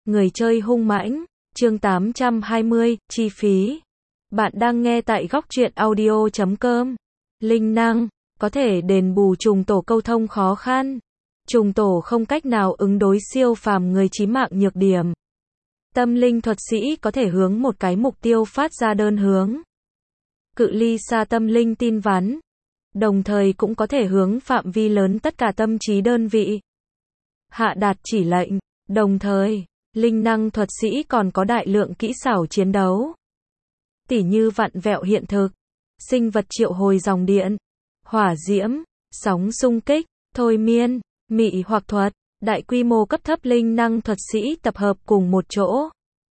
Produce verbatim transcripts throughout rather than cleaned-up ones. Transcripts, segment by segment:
Người chơi hung mãnh, chương tám trăm hai mươi, chi phí. Bạn đang nghe tại góc truyện audio chấm com. Linh năng, có thể đền bù trùng tổ câu thông khó khăn. Trùng tổ không cách nào ứng đối siêu phàm người chí mạng nhược điểm. Tâm linh thuật sĩ có thể hướng một cái mục tiêu phát ra đơn hướng. Cự ly xa tâm linh tin vắn. Đồng thời cũng có thể hướng phạm vi lớn tất cả tâm trí đơn vị. Hạ đạt chỉ lệnh. Đồng thời, linh năng thuật sĩ còn có đại lượng kỹ xảo chiến đấu. Tỉ như vặn vẹo hiện thực, sinh vật triệu hồi dòng điện, hỏa diễm, sóng xung kích, thôi miên, mị hoặc thuật, đại quy mô cấp thấp linh năng thuật sĩ tập hợp cùng một chỗ.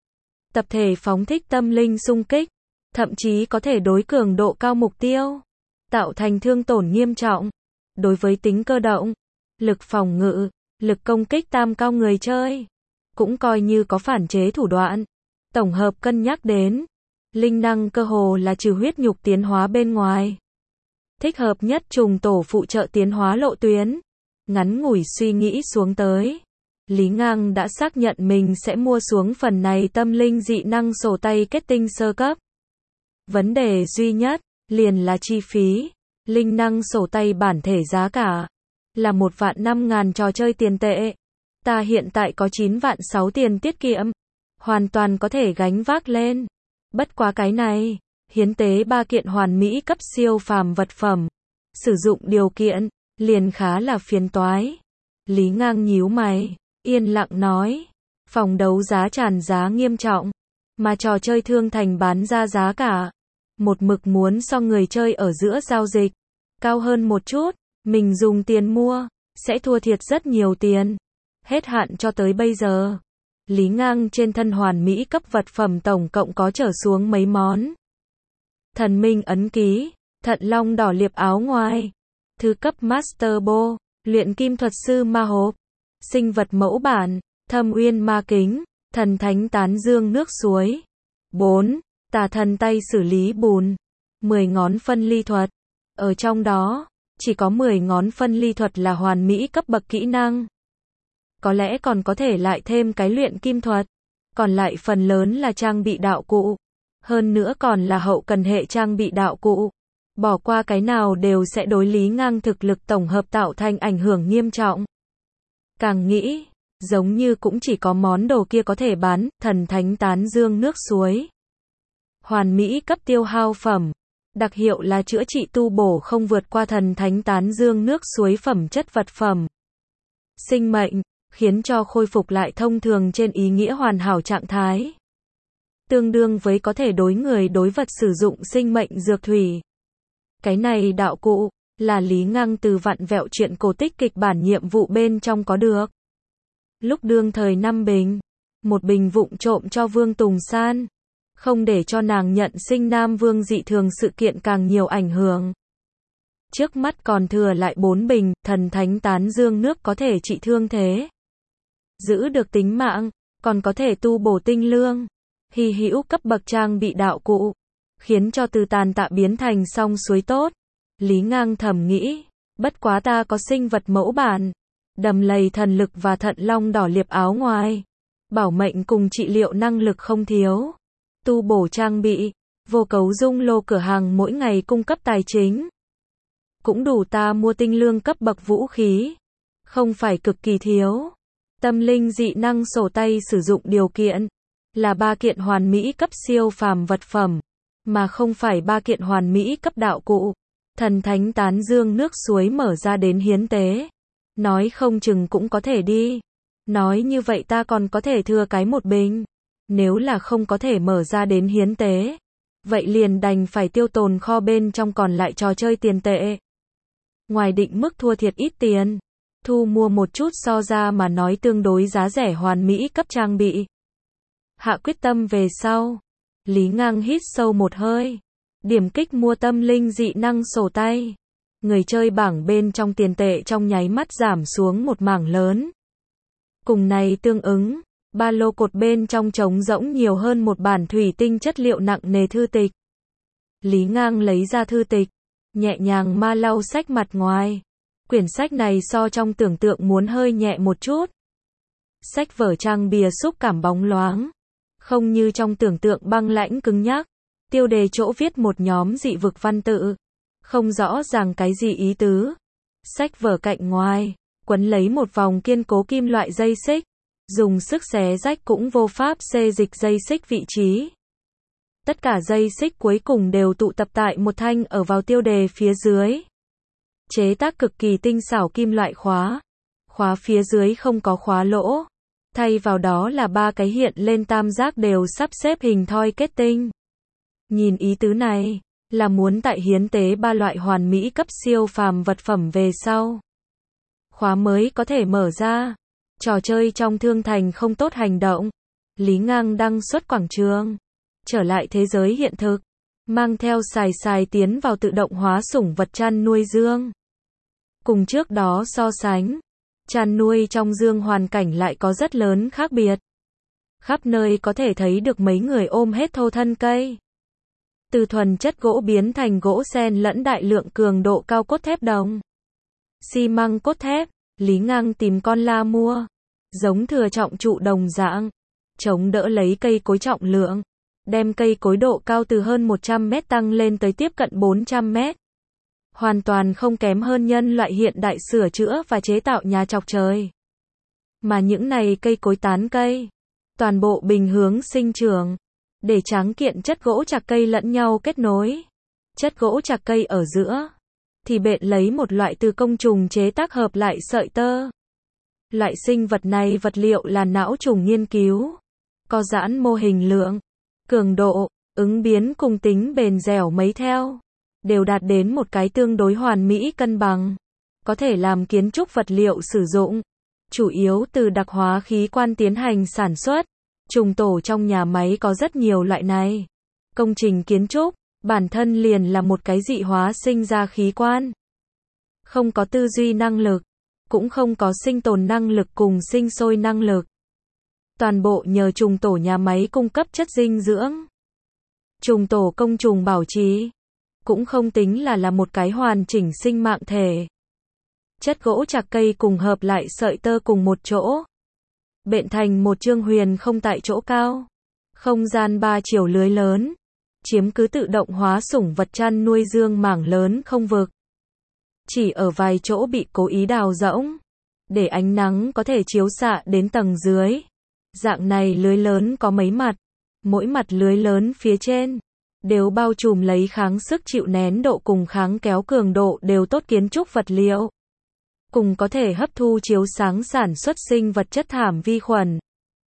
Tập thể phóng thích tâm linh xung kích, thậm chí có thể đối cường độ cao mục tiêu, tạo thành thương tổn nghiêm trọng. Đối với tính cơ động, lực phòng ngự, lực công kích tam cao người chơi, cũng coi như có phản chế thủ đoạn. Tổng hợp cân nhắc đến, linh năng cơ hồ là trừ huyết nhục tiến hóa bên ngoài. Thích hợp nhất trùng tổ phụ trợ tiến hóa lộ tuyến. Ngắn ngủi suy nghĩ xuống tới, Lý Ngang đã xác nhận mình sẽ mua xuống phần này tâm linh dị năng sổ tay kết tinh sơ cấp. Vấn đề duy nhất, liền là chi phí. Linh năng sổ tay bản thể giá cả là một vạn năm ngàn trò chơi tiền tệ. Ta hiện tại có chín vạn sáu tiền tiết kiệm, hoàn toàn có thể gánh vác lên. Bất quá cái này, hiến tế ba kiện hoàn mỹ cấp siêu phàm vật phẩm. Sử dụng điều kiện, liền khá là phiền toái. Lý Ngang nhíu mày, yên lặng nói. Phòng đấu giá tràn giá nghiêm trọng, mà trò chơi thương thành bán ra giá cả. Một mực muốn so người chơi ở giữa giao dịch cao hơn một chút, mình dùng tiền mua, sẽ thua thiệt rất nhiều tiền. Hết hạn cho tới bây giờ, Lý Ngang trên thân hoàn mỹ cấp vật phẩm tổng cộng có trở xuống mấy món. Thần minh ấn ký, thận long đỏ liệp áo ngoài, thứ cấp Master Bo, luyện kim thuật sư ma hộp, sinh vật mẫu bản, thâm uyên ma kính, thần thánh tán dương nước suối. bốn. Tà thần tay xử lý bùn, mười ngón phân ly thuật. Ở trong đó, chỉ có mười ngón phân ly thuật là hoàn mỹ cấp bậc kỹ năng. Có lẽ còn có thể lại thêm cái luyện kim thuật. Còn lại phần lớn là trang bị đạo cụ. Hơn nữa còn là hậu cần hệ trang bị đạo cụ. Bỏ qua cái nào đều sẽ đối Lý Ngang thực lực tổng hợp tạo thành ảnh hưởng nghiêm trọng. Càng nghĩ, giống như cũng chỉ có món đồ kia có thể bán, thần thánh tán dương nước suối. Hoàn mỹ cấp tiêu hao phẩm. Đặc hiệu là chữa trị tu bổ không vượt qua thần thánh tán dương nước suối phẩm chất vật phẩm. Sinh mệnh, khiến cho khôi phục lại thông thường trên ý nghĩa hoàn hảo trạng thái. Tương đương với có thể đối người đối vật sử dụng sinh mệnh dược thủy. Cái này đạo cụ, là Lý Ngang từ vặn vẹo chuyện cổ tích kịch bản nhiệm vụ bên trong có được. Lúc đương thời năm bình, một bình vụng trộm cho Vương Tùng San. Không để cho nàng nhận sinh Nam Vương dị thường sự kiện càng nhiều ảnh hưởng. Trước mắt còn thừa lại bốn bình, thần thánh tán dương nước có thể trị thương thế. Giữ được tính mạng, còn có thể tu bổ tinh lương. Hy hữu cấp bậc trang bị đạo cụ, khiến cho từ tàn tạ biến thành song suối tốt. Lý Ngang thầm nghĩ, bất quá ta có sinh vật mẫu bản, đầm lầy thần lực và thận long đỏ liệp áo ngoài. Bảo mệnh cùng trị liệu năng lực không thiếu. Tu bổ trang bị, vô cấu dung lô cửa hàng mỗi ngày cung cấp tài chính. Cũng đủ ta mua tinh lương cấp bậc vũ khí. Không phải cực kỳ thiếu. Tâm linh dị năng sổ tay sử dụng điều kiện là ba kiện hoàn mỹ cấp siêu phàm vật phẩm, mà không phải ba kiện hoàn mỹ cấp đạo cụ. Thần thánh tán dương nước suối mở ra đến hiến tế. Nói không chừng cũng có thể đi. Nói như vậy ta còn có thể thừa cái một bình. Nếu là không có thể mở ra đến hiến tế, vậy liền đành phải tiêu tồn kho bên trong còn lại trò chơi tiền tệ. Ngoài định mức thua thiệt ít tiền, thu mua một chút so ra mà nói tương đối giá rẻ hoàn mỹ cấp trang bị. Hạ quyết tâm về sau, Lý Ngang hít sâu một hơi, điểm kích mua tâm linh dị năng sổ tay. Người chơi bảng bên trong tiền tệ trong nháy mắt giảm xuống một mảng lớn. Cùng này tương ứng, ba lô cột bên trong trống rỗng nhiều hơn một bản thủy tinh chất liệu nặng nề thư tịch. Lý Ngang lấy ra thư tịch, nhẹ nhàng ma lau sách mặt ngoài. Quyển sách này so trong tưởng tượng muốn hơi nhẹ một chút. Sách vở trang bìa xúc cảm bóng loáng. Không như trong tưởng tượng băng lãnh cứng nhắc. Tiêu đề chỗ viết một nhóm dị vực văn tự. Không rõ ràng cái gì ý tứ. Sách vở cạnh ngoài, quấn lấy một vòng kiên cố kim loại dây xích. Dùng sức xé rách cũng vô pháp xê dịch dây xích vị trí. Tất cả dây xích cuối cùng đều tụ tập tại một thanh ở vào tiêu đề phía dưới. Chế tác cực kỳ tinh xảo kim loại khóa. Khóa phía dưới không có khóa lỗ. Thay vào đó là ba cái hiện lên tam giác đều sắp xếp hình thoi kết tinh. Nhìn ý tứ này, là muốn tại hiến tế ba loại hoàn mỹ cấp siêu phàm vật phẩm về sau. Khóa mới có thể mở ra. Trò chơi trong thương thành không tốt hành động. Lý Ngang đăng xuất quảng trường. Trở lại thế giới hiện thực. Mang theo xài xài tiến vào tự động hóa sủng vật chăn nuôi dương. Cùng trước đó so sánh, chăn nuôi trong dương hoàn cảnh lại có rất lớn khác biệt. Khắp nơi có thể thấy được mấy người ôm hết thô thân cây. Từ thuần chất gỗ biến thành gỗ sen lẫn đại lượng cường độ cao cốt thép đồng. Xi măng cốt thép, Lý Ngang tìm con la mua. Giống thừa trọng trụ đồng dạng. Chống đỡ lấy cây cối trọng lượng. Đem cây cối độ cao từ hơn một trăm mét tăng lên tới tiếp cận bốn trăm mét. Hoàn toàn không kém hơn nhân loại hiện đại sửa chữa và chế tạo nhà chọc trời. Mà những này cây cối tán cây, toàn bộ bình hướng sinh trưởng, để tráng kiện chất gỗ chạc cây lẫn nhau kết nối. Chất gỗ chạc cây ở giữa, thì bện lấy một loại từ côn trùng chế tác hợp lại sợi tơ. Loại sinh vật này vật liệu là não trùng nghiên cứu. Co giãn mô hình lượng, cường độ, ứng biến cùng tính bền dẻo mấy theo. Đều đạt đến một cái tương đối hoàn mỹ cân bằng. Có thể làm kiến trúc vật liệu sử dụng. Chủ yếu từ đặc hóa khí quan tiến hành sản xuất. Trùng tổ trong nhà máy có rất nhiều loại này. Công trình kiến trúc, bản thân liền là một cái dị hóa sinh ra khí quan. Không có tư duy năng lực, cũng không có sinh tồn năng lực cùng sinh sôi năng lực. Toàn bộ nhờ trùng tổ nhà máy cung cấp chất dinh dưỡng. Trùng tổ công trùng bảo trì. Cũng không tính là là một cái hoàn chỉnh sinh mạng thể. Chất gỗ chạc cây cùng hợp lại sợi tơ cùng một chỗ. Bện thành một chương huyền không tại chỗ cao. Không gian ba chiều lưới lớn. Chiếm cứ tự động hóa sủng vật chăn nuôi dương mảng lớn không vực. Chỉ ở vài chỗ bị cố ý đào rỗng. Để ánh nắng có thể chiếu xạ đến tầng dưới. Dạng này lưới lớn có mấy mặt. Mỗi mặt lưới lớn phía trên đều bao trùm lấy kháng sức chịu nén độ cùng kháng kéo cường độ đều tốt kiến trúc vật liệu. Cùng có thể hấp thu chiếu sáng sản xuất sinh vật chất thảm vi khuẩn.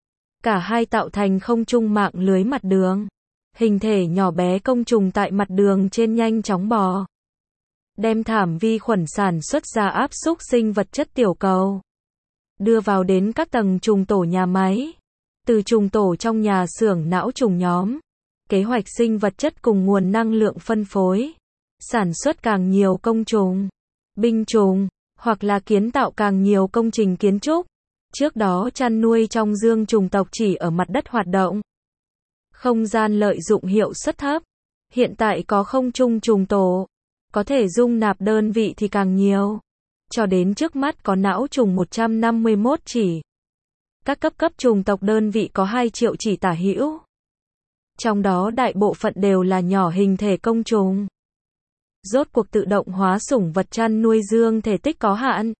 Cả hai tạo thành không trung mạng lưới mặt đường. Hình thể nhỏ bé công trùng tại mặt đường trên nhanh chóng bò. Đem thảm vi khuẩn sản xuất ra áp xúc sinh vật chất tiểu cầu. Đưa vào đến các tầng trùng tổ nhà máy. Từ trùng tổ trong nhà xưởng não trùng nhóm. Kế hoạch sinh vật chất cùng nguồn năng lượng phân phối. Sản xuất càng nhiều công trùng, binh trùng, hoặc là kiến tạo càng nhiều công trình kiến trúc. Trước đó chăn nuôi trong dương trùng tộc chỉ ở mặt đất hoạt động. Không gian lợi dụng hiệu suất thấp. Hiện tại có không trung trùng tổ. Có thể dung nạp đơn vị thì càng nhiều. Cho đến trước mắt có não trùng một trăm năm mươi mốt chỉ. Các cấp cấp trùng tộc đơn vị có hai triệu chỉ tả hữu. Trong đó đại bộ phận đều là nhỏ hình thể công trùng. Rốt cuộc tự động hóa sủng vật chăn nuôi dương thể tích có hạn.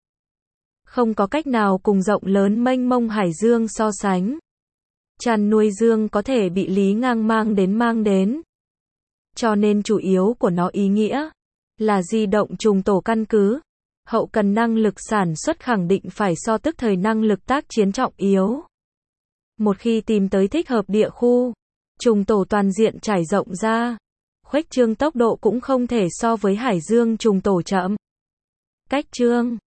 Không có cách nào cùng rộng lớn mênh mông hải dương so sánh. Chăn nuôi dương có thể bị Lý Ngang mang đến mang đến. Cho nên chủ yếu của nó ý nghĩa là di động trùng tổ căn cứ. Hậu cần năng lực sản xuất khẳng định phải so tức thời năng lực tác chiến trọng yếu. Một khi tìm tới thích hợp địa khu, trùng tổ toàn diện trải rộng ra. Khuếch trương tốc độ cũng không thể so với hải dương trùng tổ chậm. Cách trương